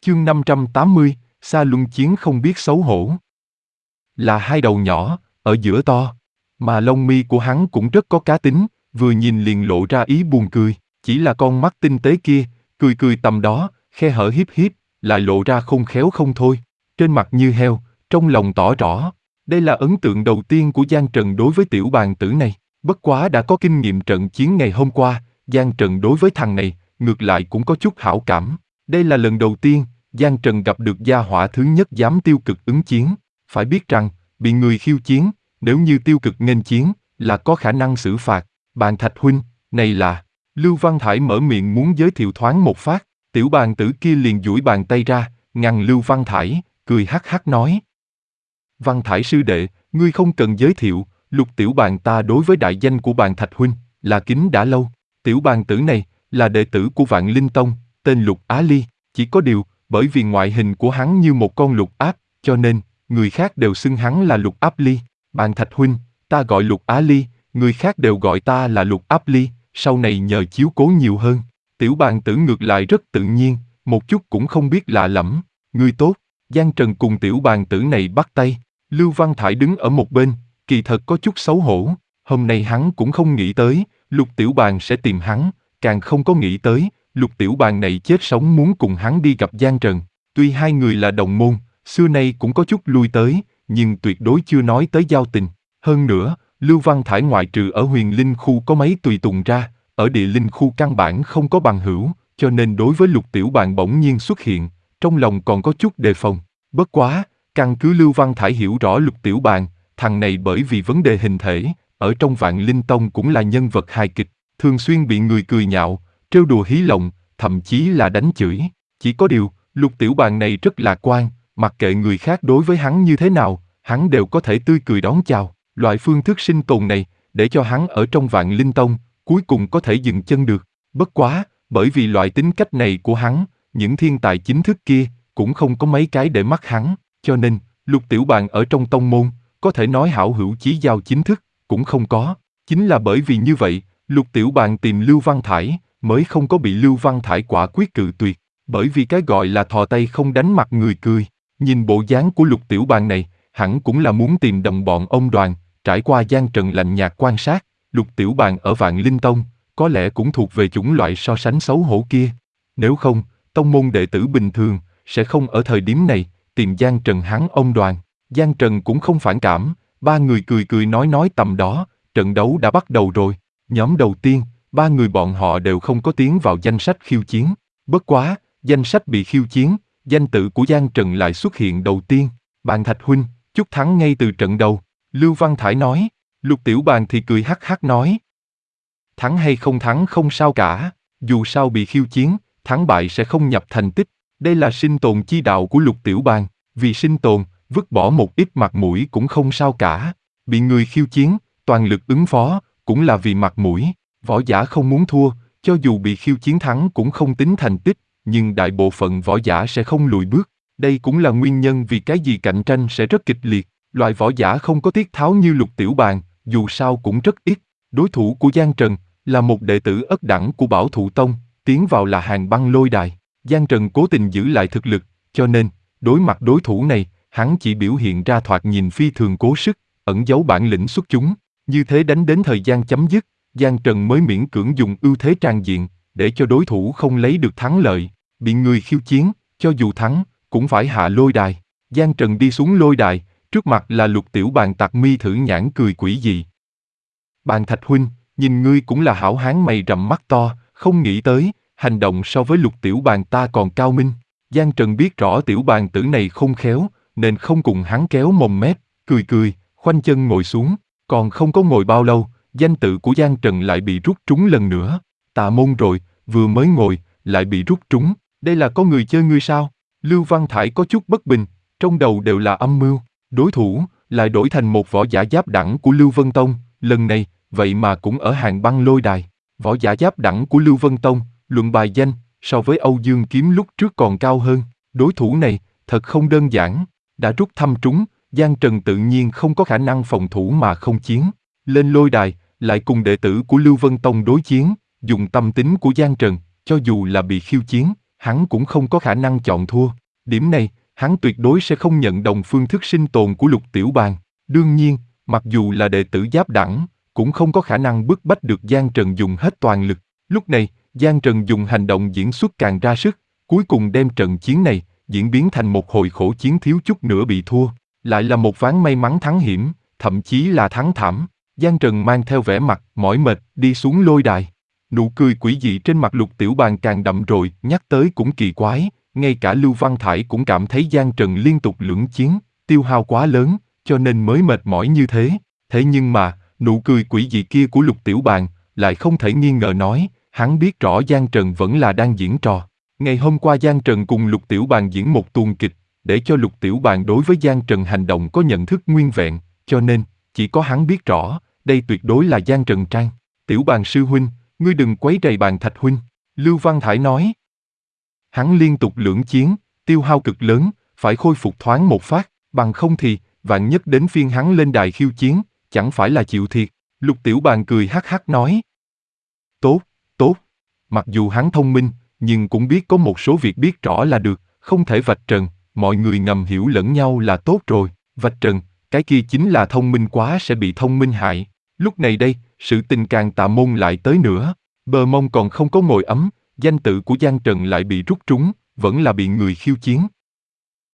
Chương 580, Xa Luân Chiến không biết xấu hổ. Là hai đầu nhỏ, ở giữa to, mà lông mi của hắn cũng rất có cá tính, vừa nhìn liền lộ ra ý buồn cười, chỉ là con mắt tinh tế kia, cười cười tầm đó, khe hở hiếp hiếp, lại lộ ra khôn khéo không thôi, trên mặt như heo, trong lòng tỏ rõ. Đây là ấn tượng đầu tiên của Giang Trần đối với tiểu bàn tử này, bất quá đã có kinh nghiệm trận chiến ngày hôm qua, Giang Trần đối với thằng này, ngược lại cũng có chút hảo cảm. Đây là lần đầu tiên, Giang Trần gặp được gia hỏa thứ nhất dám tiêu cực ứng chiến. Phải biết rằng, bị người khiêu chiến, nếu như tiêu cực nghênh chiến, là có khả năng xử phạt. Bàn Thạch huynh, này là... Lưu Văn Thải mở miệng muốn giới thiệu thoáng một phát, tiểu bàn tử kia liền duỗi bàn tay ra, ngăn Lưu Văn Thải, cười hắc hắc nói. Văn Thải sư đệ, ngươi không cần giới thiệu, Lục tiểu bàn ta đối với đại danh của Bàn Thạch huynh, là kính đã lâu. Tiểu bàn tử này, là đệ tử của Vạn Linh Tông, tên Lục Á Ly, chỉ có điều, bởi vì ngoại hình của hắn như một con lục áp, cho nên, người khác đều xưng hắn là Lục Áp Ly. Bàn Thạch huynh, ta gọi Lục Á Ly, người khác đều gọi ta là Lục Áp Ly, sau này nhờ chiếu cố nhiều hơn. Tiểu bàn tử ngược lại rất tự nhiên, một chút cũng không biết lạ lẫm. Ngươi tốt. Giang Trần cùng tiểu bàn tử này bắt tay. Lưu Văn Thải đứng ở một bên, kỳ thật có chút xấu hổ. Hôm nay hắn cũng không nghĩ tới, Lục tiểu bàn sẽ tìm hắn, càng không có nghĩ tới, Lục tiểu bàn này chết sống muốn cùng hắn đi gặp Giang Trần. Tuy hai người là đồng môn, xưa nay cũng có chút lui tới, nhưng tuyệt đối chưa nói tới giao tình. Hơn nữa, Lưu Văn Thải ngoại trừ ở Huyền Linh khu có mấy tùy tùng ra, ở Địa Linh khu căn bản không có bằng hữu, cho nên đối với Lục tiểu bàn bỗng nhiên xuất hiện, trong lòng còn có chút đề phòng. Bất quá, căn cứ Lưu Văn Thải hiểu rõ Lục tiểu bàn, thằng này bởi vì vấn đề hình thể, ở trong Vạn Linh Tông cũng là nhân vật hài kịch, thường xuyên bị người cười nhạo, trêu đùa hí lộng, thậm chí là đánh chửi. Chỉ có điều, Lục tiểu bàn này rất lạc quan, mặc kệ người khác đối với hắn như thế nào, hắn đều có thể tươi cười đón chào. Loại phương thức sinh tồn này, để cho hắn ở trong Vạn Linh Tông, cuối cùng có thể dừng chân được. Bất quá, bởi vì loại tính cách này của hắn, những thiên tài chính thức kia, cũng không có mấy cái để mắt hắn, cho nên, Lục tiểu bàn ở trong tông môn, có thể nói hảo hữu chí giao chính thức, cũng không có. Chính là bởi vì như vậy, Lục tiểu bàn tìm Lưu Văn Thải, mới không có bị Lưu Văn Thải quả quyết cự tuyệt, bởi vì cái gọi là thò tay không đánh mặt người cười. Nhìn bộ dáng của Lục tiểu bàn này, hẳn cũng là muốn tìm đồng bọn ông đoàn. Trải qua Giang Trần lạnh nhạt quan sát, Lục tiểu bàn ở Vạn Linh Tông, có lẽ cũng thuộc về chủng loại so sánh xấu hổ kia. Nếu không, tông môn đệ tử bình thường, sẽ không ở thời điểm này, tìm Giang Trần hắn ông đoàn. Giang Trần cũng không phản cảm, ba người cười cười nói tầm đó, trận đấu đã bắt đầu rồi. Nhóm đầu tiên, ba người bọn họ đều không có tiến vào danh sách khiêu chiến. Bất quá, danh sách bị khiêu chiến, danh tự của Giang Trần lại xuất hiện đầu tiên. Bàn Thạch huynh, chúc thắng ngay từ trận đầu. Lưu Văn Thải nói. Lục tiểu bàn thì cười hắc hắc nói. Thắng hay không thắng không sao cả, dù sao bị khiêu chiến, thắng bại sẽ không nhập thành tích. Đây là sinh tồn chi đạo của Lục tiểu bàn, vì sinh tồn, vứt bỏ một ít mặt mũi cũng không sao cả. Bị người khiêu chiến, toàn lực ứng phó, cũng là vì mặt mũi. Võ giả không muốn thua, cho dù bị khiêu chiến thắng cũng không tính thành tích, nhưng đại bộ phận võ giả sẽ không lùi bước. Đây cũng là nguyên nhân vì cái gì cạnh tranh sẽ rất kịch liệt. Loại võ giả không có tiết tháo như Lục tiểu bàn, dù sao cũng rất ít. Đối thủ của Giang Trần là một đệ tử ất đẳng của Bảo Thụ Tông, tiến vào là Hàng Băng Lôi Đài. Giang Trần cố tình giữ lại thực lực, cho nên, đối mặt đối thủ này, hắn chỉ biểu hiện ra thoạt nhìn phi thường cố sức, ẩn giấu bản lĩnh xuất chúng. Như thế đánh đến thời gian chấm dứt, Giang Trần mới miễn cưỡng dùng ưu thế tràn diện, để cho đối thủ không lấy được thắng lợi. Bị người khiêu chiến, cho dù thắng, cũng phải hạ lôi đài. Giang Trần đi xuống lôi đài, trước mặt là Lục tiểu bàn tặc mi thử nhãn cười quỷ dị. Bàn Thạch huynh, nhìn ngươi cũng là hảo hán mày rậm mắt to, không nghĩ tới, hành động so với Lục tiểu bàn ta còn cao minh. Giang Trần biết rõ tiểu bàn tử này không khéo, nên không cùng hắn kéo mồm mép, cười cười, khoanh chân ngồi xuống. Còn không có ngồi bao lâu, danh tự của Giang Trần lại bị rút trúng lần nữa. Tà môn rồi, vừa mới ngồi, lại bị rút trúng. Đây là có người chơi ngươi sao? Lưu Văn Thải có chút bất bình, trong đầu đều là âm mưu. Đối thủ, lại đổi thành một võ giả giáp đẳng của Lưu Vân Tông, lần này, vậy mà cũng ở Hàng Băng Lôi Đài. Võ giả giáp đẳng của Lưu Vân Tông, luận bài danh, so với Âu Dương Kiếm lúc trước còn cao hơn. Đối thủ này, thật không đơn giản, đã rút thăm trúng, Giang Trần tự nhiên không có khả năng phòng thủ mà không chiến. Lên lôi đài, lại cùng đệ tử của Lưu Vân Tông đối chiến, dùng tâm tính của Giang Trần, cho dù là bị khiêu chiến, hắn cũng không có khả năng chọn thua. Điểm này, hắn tuyệt đối sẽ không nhận đồng phương thức sinh tồn của Lục Tiểu Bàn. Đương nhiên, mặc dù là đệ tử giáp đẳng, cũng không có khả năng bức bách được Giang Trần dùng hết toàn lực. Lúc này, Giang Trần dùng hành động diễn xuất càng ra sức, cuối cùng đem trận chiến này diễn biến thành một hồi khổ chiến thiếu chút nữa bị thua. Lại là một ván may mắn thắng hiểm, thậm chí là thắng thảm. Giang Trần mang theo vẻ mặt mỏi mệt đi xuống lôi đài. Nụ cười quỷ dị trên mặt Lục Tiểu Bàn càng đậm rồi, nhắc tới cũng kỳ quái, ngay cả Lưu Văn Thải cũng cảm thấy Giang Trần liên tục lưỡng chiến, tiêu hao quá lớn, cho nên mới mệt mỏi như thế. Thế nhưng mà, nụ cười quỷ dị kia của Lục Tiểu Bàn lại không thể nghi ngờ nói, hắn biết rõ Giang Trần vẫn là đang diễn trò. Ngày hôm qua Giang Trần cùng Lục Tiểu Bàn diễn một tuồng kịch, để cho Lục Tiểu Bàn đối với Giang Trần hành động có nhận thức nguyên vẹn, cho nên, chỉ có hắn biết rõ, đây tuyệt đối là Giang Trần trang. Tiểu Bàn sư huynh, ngươi đừng quấy rầy Bàn Thạch huynh, Lưu Văn Thải nói. Hắn liên tục lưỡng chiến, tiêu hao cực lớn, phải khôi phục thoáng một phát, bằng không thì, vạn nhất đến phiên hắn lên đài khiêu chiến, chẳng phải là chịu thiệt. Lục Tiểu Bàn cười hắc hắc nói. Tốt, tốt. Mặc dù hắn thông minh, nhưng cũng biết có một số việc biết rõ là được, không thể vạch trần, mọi người ngầm hiểu lẫn nhau là tốt rồi. Vạch trần, cái kia chính là thông minh quá sẽ bị thông minh hại. Lúc này đây, sự tình càng tà môn lại tới nữa. Bờ mông còn không có ngồi ấm, danh tự của Giang Trần lại bị rút trúng, vẫn là bị người khiêu chiến.